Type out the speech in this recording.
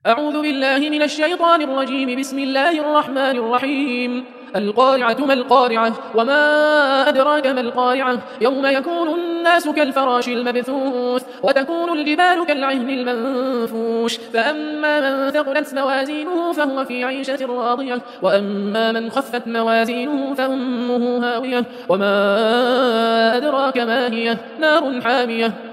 أعوذ بالله من الشيطان الرجيم. بسم الله الرحمن الرحيم. القارعة ما القارعة وما أدراك ما القارعة يوم يكون الناس كالفراش المبثوث وتكون الجبال كالعهن المنفوش فأما من ثقلت موازينه فهو في عيشة راضية وأما من خفت موازينه فأمه هاوية وما أدراك ما هي نار حامية